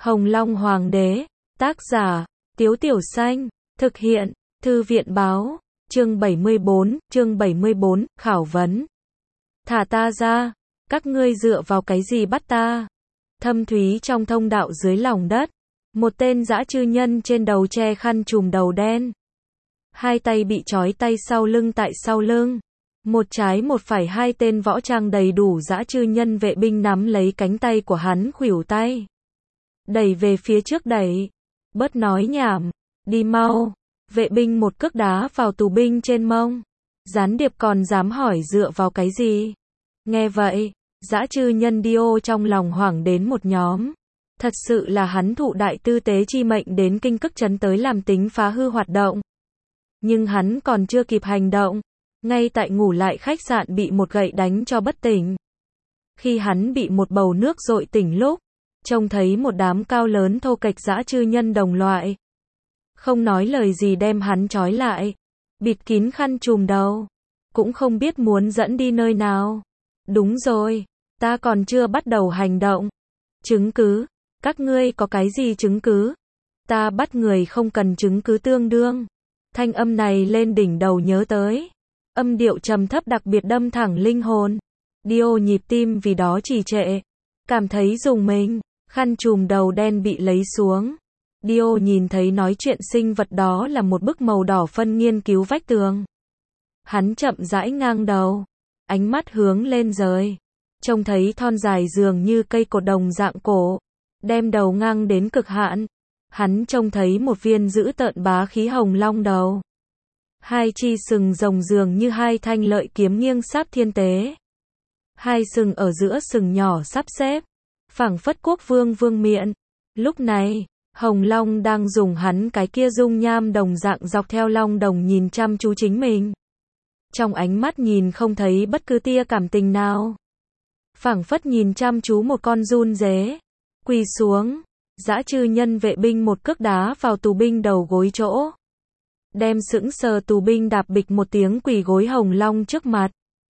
Hồng Long Hoàng đế, tác giả, Tiếu Tiểu Xanh, thực hiện, Thư viện báo, chương 74, khảo vấn. Thả ta ra, các ngươi dựa vào cái gì bắt ta? Thâm thúy trong thông đạo dưới lòng đất, một tên dã chư nhân trên đầu che khăn trùm đầu đen. Hai tay bị trói tay sau lưng tại sau lưng. Một trái một phải hai tên võ trang đầy đủ dã chư nhân vệ binh nắm lấy cánh tay của hắn khuỷu tay. Đẩy về phía trước đẩy. Bớt nói nhảm, đi mau. Vệ binh một cước đá vào tù binh trên mông. Gián điệp còn dám hỏi dựa vào cái gì? Nghe vậy, dã chư nhân Dio trong lòng hoảng đến một nhóm. Thật sự là hắn thụ đại tư tế chi mệnh đến kinh cức trấn tới làm tính phá hư hoạt động. Nhưng hắn còn chưa kịp hành động. Ngay tại ngủ lại khách sạn bị một gậy đánh cho bất tỉnh. Khi hắn bị một bầu nước dội tỉnh lúc, trông thấy một đám cao lớn thô kệch dã chư nhân đồng loại. Không nói lời gì đem hắn trói lại, bịt kín khăn trùm đầu, cũng không biết muốn dẫn đi nơi nào. Đúng rồi, ta còn chưa bắt đầu hành động. Chứng cứ, các ngươi có cái gì chứng cứ? Ta bắt người không cần chứng cứ tương đương. Thanh âm này lên đỉnh đầu nhớ tới. Âm điệu trầm thấp đặc biệt đâm thẳng linh hồn. Dio nhịp tim vì đó trì trệ. Cảm thấy rùng mình, khăn trùm đầu đen bị lấy xuống. Dio nhìn thấy nói chuyện sinh vật đó là một bức màu đỏ phân nghiên cứu vách tường. Hắn chậm rãi ngang đầu, ánh mắt hướng lên rời. Trông thấy thon dài dường như cây cột đồng dạng cổ, đem đầu ngang đến cực hạn. Hắn trông thấy một viên dữ tợn bá khí hồng long đầu. Hai chi sừng rồng dường như hai thanh lợi kiếm nghiêng sáp thiên tế. Hai sừng ở giữa sừng nhỏ sắp xếp, phảng phất quốc vương vương miện. Lúc này, hồng long đang dùng hắn cái kia dung nham đồng dạng dọc theo long đồng nhìn chăm chú chính mình. Trong ánh mắt nhìn không thấy bất cứ tia cảm tình nào. Phảng phất nhìn chăm chú một con giun dế. Quỳ xuống, dã chư nhân vệ binh một cước đá vào tù binh đầu gối chỗ. Đem sững sờ tù binh đạp bịch một tiếng quỳ gối hồng long trước mặt.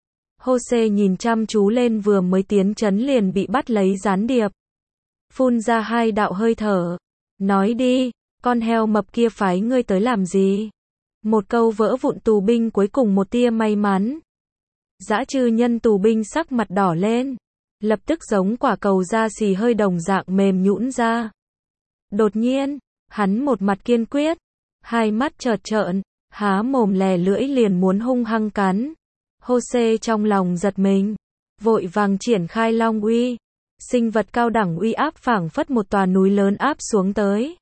Jose nhìn chăm chú lên vừa mới tiến trấn liền bị bắt lấy gián điệp. Phun ra hai đạo hơi thở. Nói đi, con heo mập kia phái ngươi tới làm gì? Một câu vỡ vụn tù binh cuối cùng một tia may mắn. Dã chư nhân tù binh sắc mặt đỏ lên. Lập tức giống quả cầu da xì hơi đồng dạng mềm nhũn ra. Đột nhiên, hắn một mặt kiên quyết. Hai mắt trợt trợn, há mồm lè lưỡi liền muốn hung hăng cắn. Jose trong lòng giật mình, vội vàng triển khai long uy. Sinh vật cao đẳng uy áp phảng phất một tòa núi lớn áp xuống tới.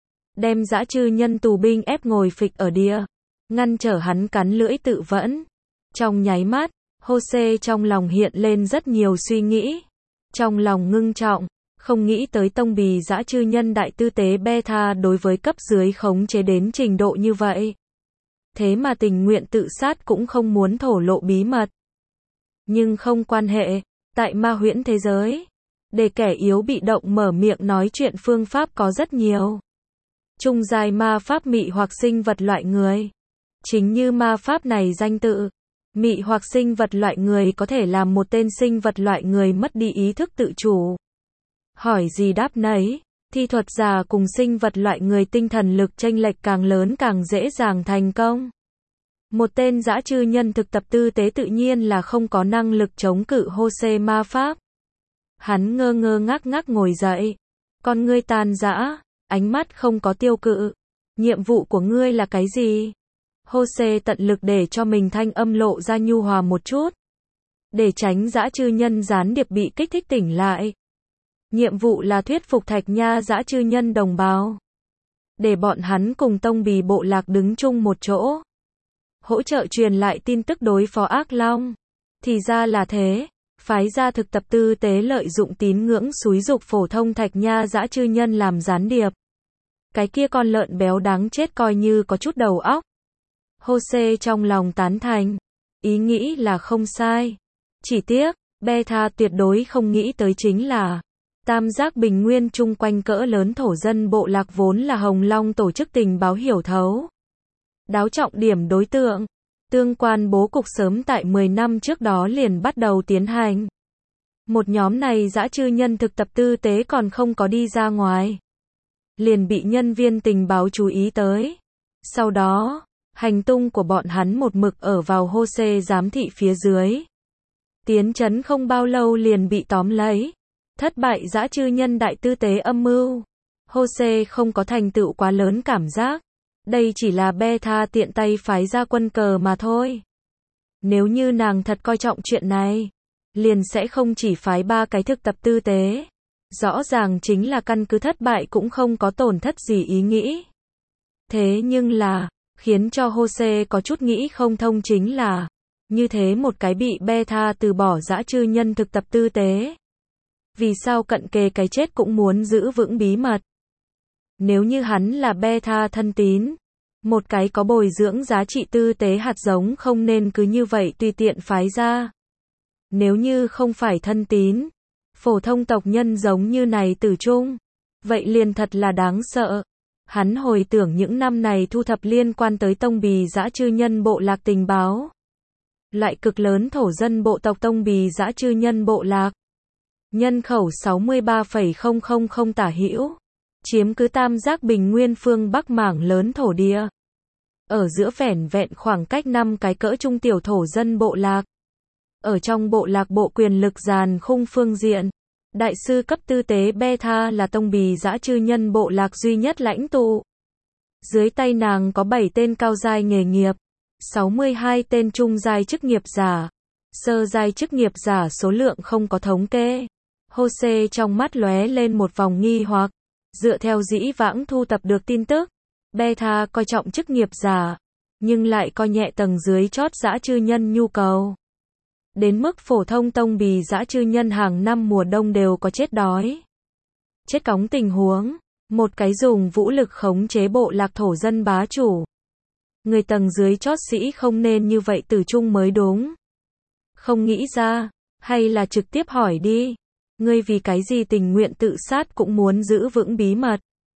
Đem dã chư nhân tù binh ép ngồi phịch ở địa, ngăn trở hắn cắn lưỡi tự vẫn. Trong nháy mắt, Jose trong lòng hiện lên rất nhiều suy nghĩ. Trong lòng ngưng trọng. Không nghĩ tới tông bì dã chư nhân đại tư tế beta đối với cấp dưới khống chế đến trình độ như vậy. Thế mà tình nguyện tự sát cũng không muốn thổ lộ bí mật. Nhưng không quan hệ, tại ma huyễn thế giới, để kẻ yếu bị động mở miệng nói chuyện phương pháp có rất nhiều. Trung giai ma pháp mị hoặc sinh vật loại người. Chính như ma pháp này danh tự, mị hoặc sinh vật loại người có thể làm một tên sinh vật loại người mất đi ý thức tự chủ. Hỏi gì đáp nấy, thi thuật giả cùng sinh vật loại người tinh thần lực chênh lệch càng lớn càng dễ dàng thành công. Một tên dã chư nhân thực tập tư tế tự nhiên là không có năng lực chống cự Jose ma pháp. Hắn ngơ ngơ ngác ngác ngồi dậy, con ngươi tan rã, ánh mắt không có tiêu cự. Nhiệm vụ của ngươi là cái gì? Jose tận lực để cho mình thanh âm lộ ra nhu hòa một chút, để tránh dã chư nhân gián điệp bị kích thích tỉnh lại. Nhiệm vụ là thuyết phục Thạch Nha dã chư nhân đồng bào, để bọn hắn cùng tông bì bộ lạc đứng chung một chỗ, hỗ trợ truyền lại tin tức đối phó ác long. Thì ra là thế, phái ra thực tập tư tế lợi dụng tín ngưỡng xúi giục phổ thông Thạch Nha dã chư nhân làm gián điệp. Cái kia con lợn béo đáng chết coi như có chút đầu óc. Jose trong lòng tán thành, ý nghĩ là không sai. Chỉ tiếc, beta tuyệt đối không nghĩ tới chính là tam giác bình nguyên chung quanh cỡ lớn thổ dân bộ lạc vốn là Hồng Long tổ chức tình báo hiểu thấu. Đáo trọng điểm đối tượng, tương quan bố cục sớm tại 10 năm trước đó liền bắt đầu tiến hành. Một nhóm này dã chư nhân thực tập tư tế còn không có đi ra ngoài, liền bị nhân viên tình báo chú ý tới. Sau đó, hành tung của bọn hắn một mực ở vào Jose giám thị phía dưới. Tiến trấn không bao lâu liền bị tóm lấy. Thất bại dã chư nhân đại tư tế âm mưu. Jose không có thành tựu quá lớn cảm giác. Đây chỉ là Beta tiện tay phái ra quân cờ mà thôi. Nếu như nàng thật coi trọng chuyện này, liền sẽ không chỉ phái 3 cái thực tập tư tế. Rõ ràng chính là căn cứ thất bại cũng không có tổn thất gì ý nghĩ. Thế nhưng là, khiến cho Jose có chút nghĩ không thông chính là, như thế một cái bị Beta từ bỏ dã chư nhân thực tập tư tế. Vì sao cận kề cái chết cũng muốn giữ vững bí mật? Nếu như hắn là Beta thân tín, một cái có bồi dưỡng giá trị tư tế hạt giống không nên cứ như vậy tùy tiện phái ra. Nếu như không phải thân tín, phổ thông tộc nhân giống như này tử trung, vậy liền thật là đáng sợ. Hắn hồi tưởng những năm này thu thập liên quan tới tông bì dã chư nhân bộ lạc tình báo. Loại cực lớn thổ dân bộ tộc tông bì dã chư nhân bộ lạc. Nhân khẩu 63,000 tả hữu, chiếm cứ tam giác bình nguyên phương Bắc mảng lớn thổ địa. Ở giữa vẻn vẹn khoảng cách 5 cái cỡ trung tiểu thổ dân bộ lạc. Ở trong bộ lạc bộ quyền lực giàn khung phương diện, đại sư cấp tư tế Beta là tông bì dã chư nhân bộ lạc duy nhất lãnh tụ. Dưới tay nàng có 7 tên cao giai nghề nghiệp, 62 tên trung giai chức nghiệp giả, sơ giai chức nghiệp giả số lượng không có thống kê. Jose trong mắt lóe lên một vòng nghi hoặc, dựa theo dĩ vãng thu tập được tin tức, Beta coi trọng chức nghiệp giả, nhưng lại coi nhẹ tầng dưới chót dã chư nhân nhu cầu. Đến mức phổ thông tông bì dã chư nhân hàng năm mùa đông đều có chết đói, chết cóng tình huống, một cái dùng vũ lực khống chế bộ lạc thổ dân bá chủ. Người tầng dưới chót sĩ không nên như vậy tử trung mới đúng. Không nghĩ ra, hay là trực tiếp hỏi đi, ngươi vì cái gì tình nguyện tự sát cũng muốn giữ vững bí mật.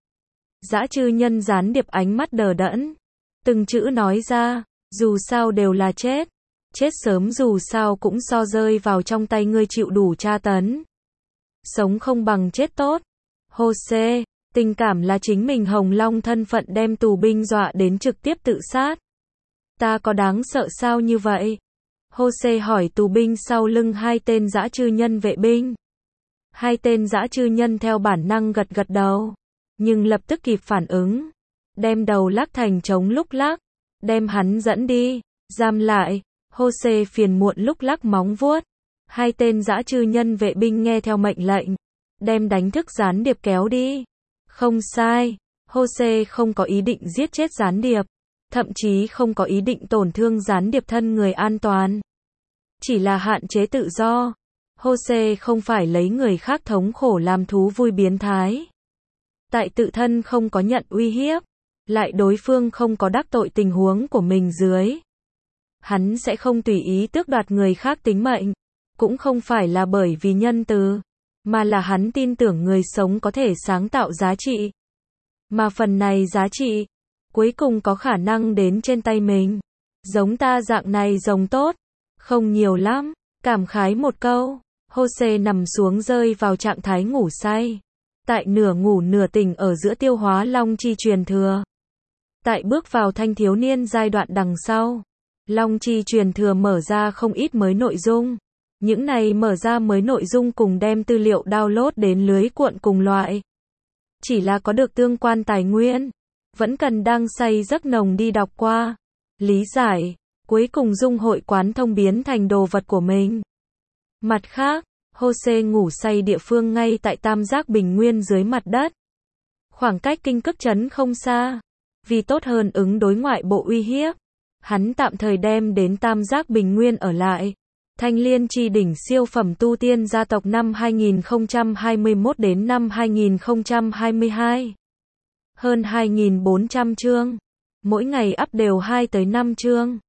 Dã chư nhân gián điệp ánh mắt đờ đẫn, từng chữ nói ra, dù sao đều là chết. Chết sớm dù sao cũng so rơi vào trong tay ngươi chịu đủ tra tấn. Sống không bằng chết tốt. Jose, tình cảm là chính mình Hồng Long thân phận đem tù binh dọa đến trực tiếp tự sát. Ta có đáng sợ sao như vậy? Jose hỏi tù binh sau lưng 2 tên dã chư nhân vệ binh. 2 tên dã chư nhân theo bản năng gật gật đầu, nhưng lập tức kịp phản ứng, đem đầu lắc thành trống lúc lắc, đem hắn dẫn đi, giam lại. Jose phiền muộn lúc lắc móng vuốt. 2 tên dã chư nhân vệ binh nghe theo mệnh lệnh, đem đánh thức gián điệp kéo đi. Không sai, Jose không có ý định giết chết gián điệp, thậm chí không có ý định tổn thương gián điệp thân người an toàn. Chỉ là hạn chế tự do. Jose không phải lấy người khác thống khổ làm thú vui biến thái. Tại tự thân không có nhận uy hiếp, lại đối phương không có đắc tội tình huống của mình dưới. Hắn sẽ không tùy ý tước đoạt người khác tính mệnh, cũng không phải là bởi vì nhân từ, mà là hắn tin tưởng người sống có thể sáng tạo giá trị. Mà phần này giá trị, cuối cùng có khả năng đến trên tay mình. Giống ta dạng này rồng tốt, không nhiều lắm, cảm khái một câu. Jose nằm xuống rơi vào trạng thái ngủ say. Tại nửa ngủ nửa tỉnh ở giữa tiêu hóa long chi truyền thừa. Tại bước vào thanh thiếu niên giai đoạn đằng sau. Long chi truyền thừa mở ra không ít mới nội dung. Những này mở ra mới nội dung cùng đem tư liệu download đến lưới cuộn cùng loại. Chỉ là có được tương quan tài nguyên, vẫn cần đang say giấc nồng đi đọc qua, lý giải, cuối cùng dung hội quán thông biến thành đồ vật của mình. Mặt khác, Jose ngủ say địa phương ngay tại tam giác bình nguyên dưới mặt đất. Khoảng cách kinh cức trấn không xa. Vì tốt hơn ứng đối ngoại bộ uy hiếp, hắn tạm thời đem đến tam giác bình nguyên ở lại. Thanh Liên Chi đỉnh siêu phẩm tu tiên gia tộc năm 2021 đến năm 2022. Hơn 2.400 chương. Mỗi ngày up đều 2 tới 5 chương.